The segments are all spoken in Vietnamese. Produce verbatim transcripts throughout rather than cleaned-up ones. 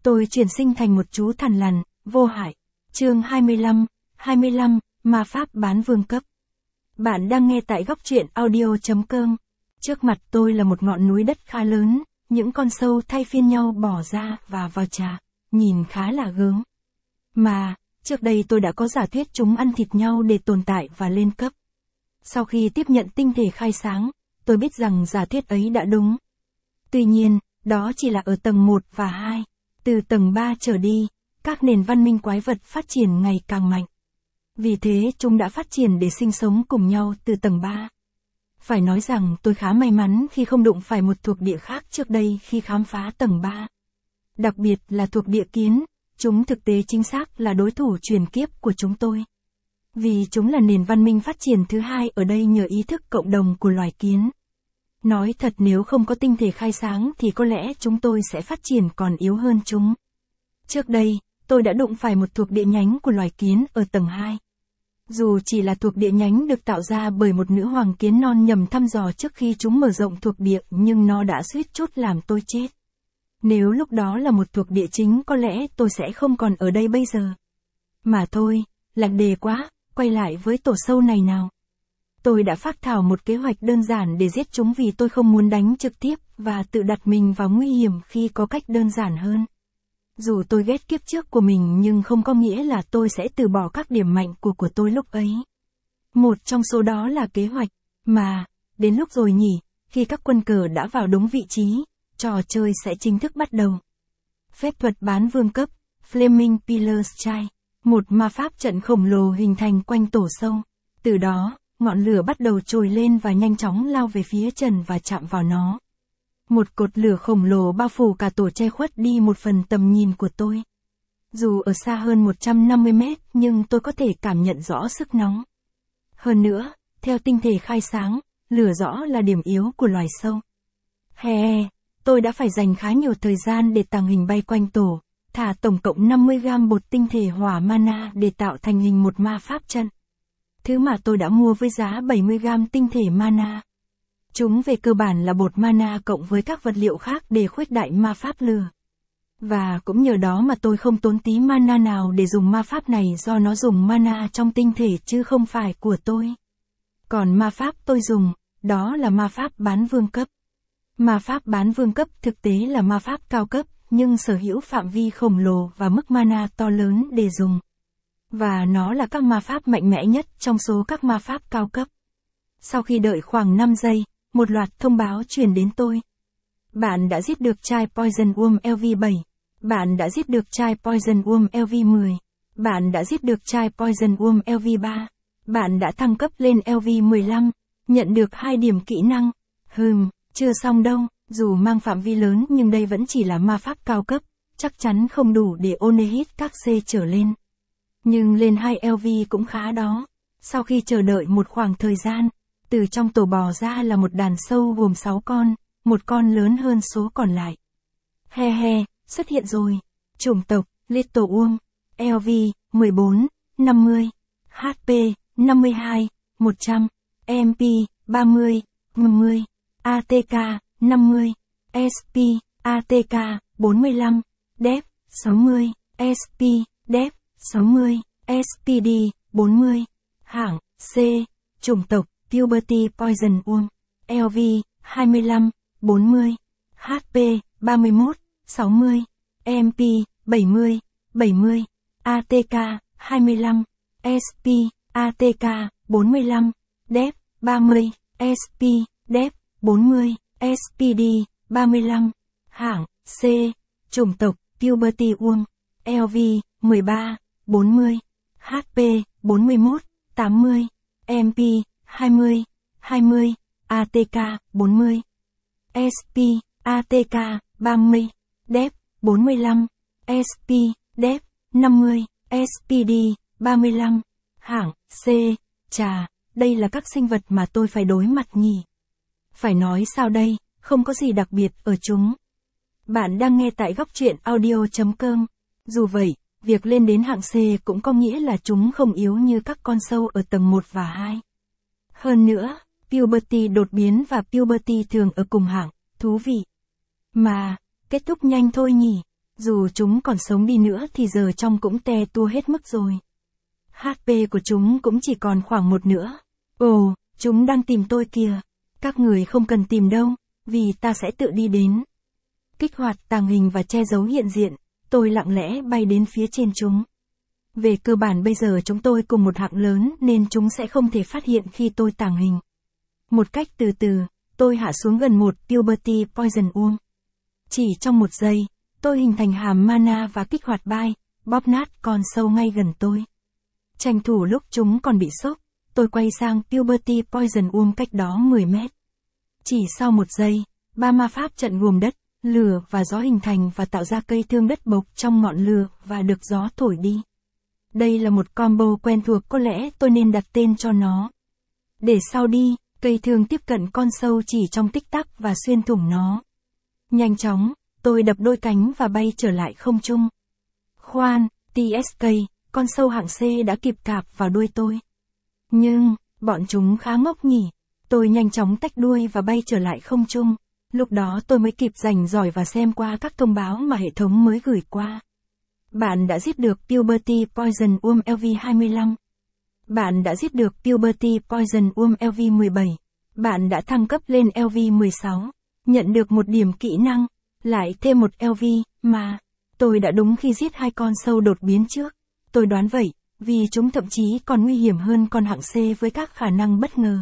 Tôi chuyển sinh thành một chú thằn lằn, vô hại. Chương hai mươi lăm, hai mươi lăm, ma pháp bán vương cấp. Bạn đang nghe tại góc truyện audio chấm com. Trước mặt tôi là một ngọn núi đất khá lớn, những con sâu thay phiên nhau bỏ ra và vào trà, nhìn khá là gớm. Mà, trước đây tôi đã có giả thuyết chúng ăn thịt nhau để tồn tại và lên cấp. Sau khi tiếp nhận tinh thể khai sáng, tôi biết rằng giả thuyết ấy đã đúng. Tuy nhiên, đó chỉ là ở tầng một và hai. Từ tầng ba trở đi, các nền văn minh quái vật phát triển ngày càng mạnh. Vì thế chúng đã phát triển để sinh sống cùng nhau từ tầng ba. Phải nói rằng tôi khá may mắn khi không đụng phải một thuộc địa khác trước đây khi khám phá tầng ba. Đặc biệt là thuộc địa kiến, chúng thực tế chính xác là đối thủ truyền kiếp của chúng tôi. Vì chúng là nền văn minh phát triển thứ hai ở đây nhờ ý thức cộng đồng của loài kiến. Nói thật, nếu không có tinh thể khai sáng thì có lẽ chúng tôi sẽ phát triển còn yếu hơn chúng. Trước đây, tôi đã đụng phải một thuộc địa nhánh của loài kiến ở tầng hai. Dù chỉ là thuộc địa nhánh được tạo ra bởi một nữ hoàng kiến non nhằm thăm dò trước khi chúng mở rộng thuộc địa, nhưng nó đã suýt chút làm tôi chết. Nếu lúc đó là một thuộc địa chính có lẽ tôi sẽ không còn ở đây bây giờ. Mà thôi, lạc đề quá, quay lại với tổ sâu này nào. Tôi đã phác thảo một kế hoạch đơn giản để giết chúng vì tôi không muốn đánh trực tiếp và tự đặt mình vào nguy hiểm khi có cách đơn giản hơn. Dù tôi ghét kiếp trước của mình nhưng không có nghĩa là tôi sẽ từ bỏ các điểm mạnh của của tôi lúc ấy. Một trong số đó là kế hoạch, mà, đến lúc rồi nhỉ, khi các quân cờ đã vào đúng vị trí, trò chơi sẽ chính thức bắt đầu. Phép thuật bán vương cấp, Flaming Pillar Strike, một ma pháp trận khổng lồ hình thành quanh tổ sâu. Từ đó, ngọn lửa bắt đầu trồi lên và nhanh chóng lao về phía trần và chạm vào nó. Một cột lửa khổng lồ bao phủ cả tổ, che khuất đi một phần tầm nhìn của tôi. Dù ở xa hơn một trăm năm mươi mét nhưng tôi có thể cảm nhận rõ sức nóng. Hơn nữa, theo tinh thể khai sáng, lửa rõ là điểm yếu của loài sâu. Hè, tôi đã phải dành khá nhiều thời gian để tàng hình bay quanh tổ, thả tổng cộng năm mươi gam bột tinh thể hỏa mana để tạo thành hình một ma pháp trận. Thứ mà tôi đã mua với giá bảy mươi gam tinh thể mana. Chúng về cơ bản là bột mana cộng với các vật liệu khác để khuếch đại ma pháp lửa. Và cũng nhờ đó mà tôi không tốn tí mana nào để dùng ma pháp này, do nó dùng mana trong tinh thể chứ không phải của tôi. Còn ma pháp tôi dùng, đó là ma pháp bán vương cấp. Ma pháp bán vương cấp thực tế là ma pháp cao cấp, nhưng sở hữu phạm vi khổng lồ và mức mana to lớn để dùng. Và nó là các ma pháp mạnh mẽ nhất trong số các ma pháp cao cấp. Sau khi đợi khoảng năm giây, một loạt thông báo truyền đến tôi. Bạn đã giết được trai Poison Worm L V bảy. Bạn đã giết được trai Poison Worm L V mười. Bạn đã giết được trai Poison Worm L V ba. Bạn đã thăng cấp lên L V mười lăm. Nhận được hai điểm kỹ năng. Hừm, chưa xong đâu. Dù mang phạm vi lớn nhưng đây vẫn chỉ là ma pháp cao cấp. Chắc chắn không đủ để Onehit các C trở lên. Nhưng lên hai L V cũng khá đó. Sau khi chờ đợi một khoảng thời gian, từ trong tổ bò ra là một đàn sâu gồm sáu con, một con lớn hơn số còn lại. He he, xuất hiện rồi. Chủng tộc, Little Worm, L V, mười bốn, năm mươi, H P, năm mươi hai, một trăm, M P, ba mươi, năm mươi, A T K, năm mươi, S P, A T K, bốn mươi lăm, Depth, sáu mươi, S P, Depth, sáu mươi, S P D, bốn mươi, hạng, C, chủng tộc, Puberty Poison Worm, L V, hai mươi lăm, bốn mươi, H P, ba mươi mốt, sáu mươi, M P, bảy mươi, bảy mươi, A T K, hai mươi lăm, S P, A T K, bốn mươi lăm, Depth, ba mươi, S P, Depth, bốn mươi, S P D, ba mươi lăm, hạng, C, chủng tộc, Puberty Worm, L V, mười ba, bốn mươi, H P, bốn mươi mốt, tám mươi, M P, hai mươi, hai mươi, A T K, bốn mươi, S P, A T K, ba mươi, Depth, bốn mươi lăm, S P, Depth, năm mươi, S P D, ba mươi lăm, hạng, C, chà, đây là các sinh vật mà tôi phải đối mặt nhỉ. Phải nói sao đây, không có gì đặc biệt ở chúng. Bạn đang nghe tại góc truyện audio chấm com. Dù vậy, việc lên đến hạng C cũng có nghĩa là chúng không yếu như các con sâu ở tầng một và hai. Hơn nữa, Puberty đột biến và Puberty thường ở cùng hạng, thú vị. Mà, kết thúc nhanh thôi nhỉ. Dù chúng còn sống đi nữa thì giờ trong cũng te tua hết mức rồi. hát pê của chúng cũng chỉ còn khoảng một nữa. Ồ, chúng đang tìm tôi kìa. Các người không cần tìm đâu, vì ta sẽ tự đi đến. Kích hoạt tàng hình và che giấu hiện diện, tôi lặng lẽ bay đến phía trên chúng. Về cơ bản bây giờ chúng tôi cùng một hạng lớn nên chúng sẽ không thể phát hiện khi tôi tàng hình. Một cách từ từ, tôi hạ xuống gần một Puberty Poison Worm. Chỉ trong một giây, tôi hình thành hàm mana và kích hoạt bay, bóp nát con sâu ngay gần tôi. Tranh thủ lúc chúng còn bị sốc, tôi quay sang Puberty Poison Worm cách đó mười mét. Chỉ sau một giây, ba ma pháp trận gồm đất, lửa và gió hình thành và tạo ra cây thương đất bộc trong ngọn lửa và được gió thổi đi. Đây là một combo quen thuộc, có lẽ tôi nên đặt tên cho nó. Để sau đi, cây thương tiếp cận con sâu chỉ trong tích tắc và xuyên thủng nó. Nhanh chóng, tôi đập đôi cánh và bay trở lại không trung. Khoan, tê ét ca, con sâu hạng C đã kịp cạp vào đuôi tôi. Nhưng, bọn chúng khá ngốc nhỉ. Tôi nhanh chóng tách đuôi và bay trở lại không trung. Lúc đó tôi mới kịp rảnh rỏi và xem qua các thông báo mà hệ thống mới gửi qua. Bạn đã giết được Puberty Poison Worm L V hai mươi lăm. Bạn đã giết được Puberty Poison Worm L V mười bảy. Bạn đã thăng cấp lên L V mười sáu. Nhận được một điểm kỹ năng. Lại thêm một L V, mà. Tôi đã đúng khi giết hai con sâu đột biến trước. Tôi đoán vậy, vì chúng thậm chí còn nguy hiểm hơn con hạng C với các khả năng bất ngờ.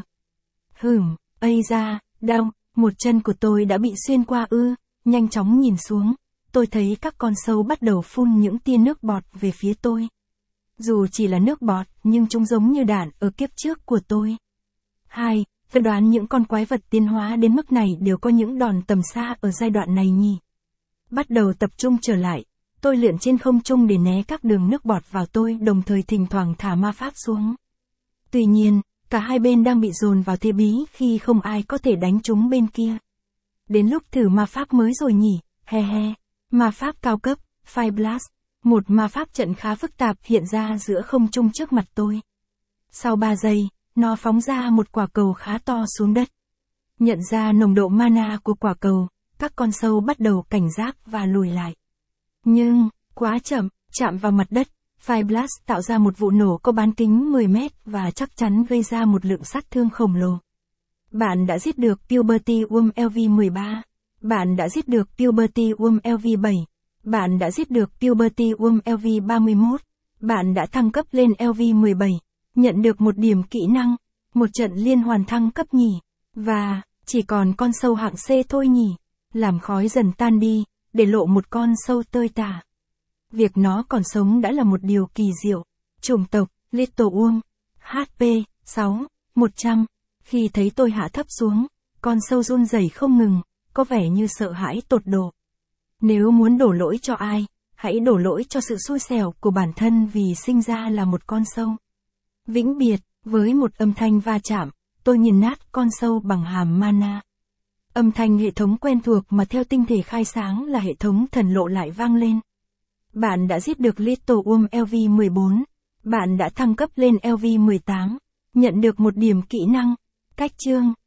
Hửm, ây da, đau, một chân của tôi đã bị xuyên qua ư, nhanh chóng nhìn xuống. Tôi thấy các con sâu bắt đầu phun những tia nước bọt về phía tôi. Dù chỉ là nước bọt, nhưng chúng giống như đạn ở kiếp trước của tôi. Hai, tôi đoán những con quái vật tiến hóa đến mức này đều có những đòn tầm xa ở giai đoạn này nhỉ. Bắt đầu tập trung trở lại, tôi lượn trên không trung để né các đường nước bọt vào tôi, đồng thời thỉnh thoảng thả ma pháp xuống. Tuy nhiên, cả hai bên đang bị dồn vào thế bí khi không ai có thể đánh chúng bên kia. Đến lúc thử ma pháp mới rồi nhỉ, he he. Ma pháp cao cấp, Fire Blast, một ma pháp trận khá phức tạp hiện ra giữa không trung trước mặt tôi. Sau ba giây, nó phóng ra một quả cầu khá to xuống đất. Nhận ra nồng độ mana của quả cầu, các con sâu bắt đầu cảnh giác và lùi lại. Nhưng, quá chậm, chạm vào mặt đất, Fire Blast tạo ra một vụ nổ có bán kính mười mét và chắc chắn gây ra một lượng sát thương khổng lồ. Bạn đã giết được Puberty Worm L V mười ba. Bạn đã giết được Puberty Worm L V bảy. Bạn đã giết được Puberty Worm L V ba mươi mốt. Bạn đã thăng cấp lên L V mười bảy. Nhận được một điểm kỹ năng. Một trận liên hoàn thăng cấp nhỉ. Và, chỉ còn con sâu hạng C thôi nhỉ. Làm khói dần tan đi, để lộ một con sâu tơi tả. Việc nó còn sống đã là một điều kỳ diệu. Chủng tộc, Little Worm. hát pê, sáu, một trăm. Khi thấy tôi hạ thấp xuống, con sâu run rẩy không ngừng, có vẻ như sợ hãi tột độ. Nếu muốn đổ lỗi cho ai, hãy đổ lỗi cho sự xui xẻo của bản thân vì sinh ra là một con sâu. Vĩnh biệt, với một âm thanh va chạm, tôi nghiền nát con sâu bằng hàm mana. Âm thanh hệ thống quen thuộc mà theo tinh thể khai sáng là hệ thống thần lộ lại vang lên. Bạn đã giết được Little Worm L V mười bốn. Bạn đã thăng cấp lên L V mười tám. Nhận được một điểm kỹ năng. Cách chương.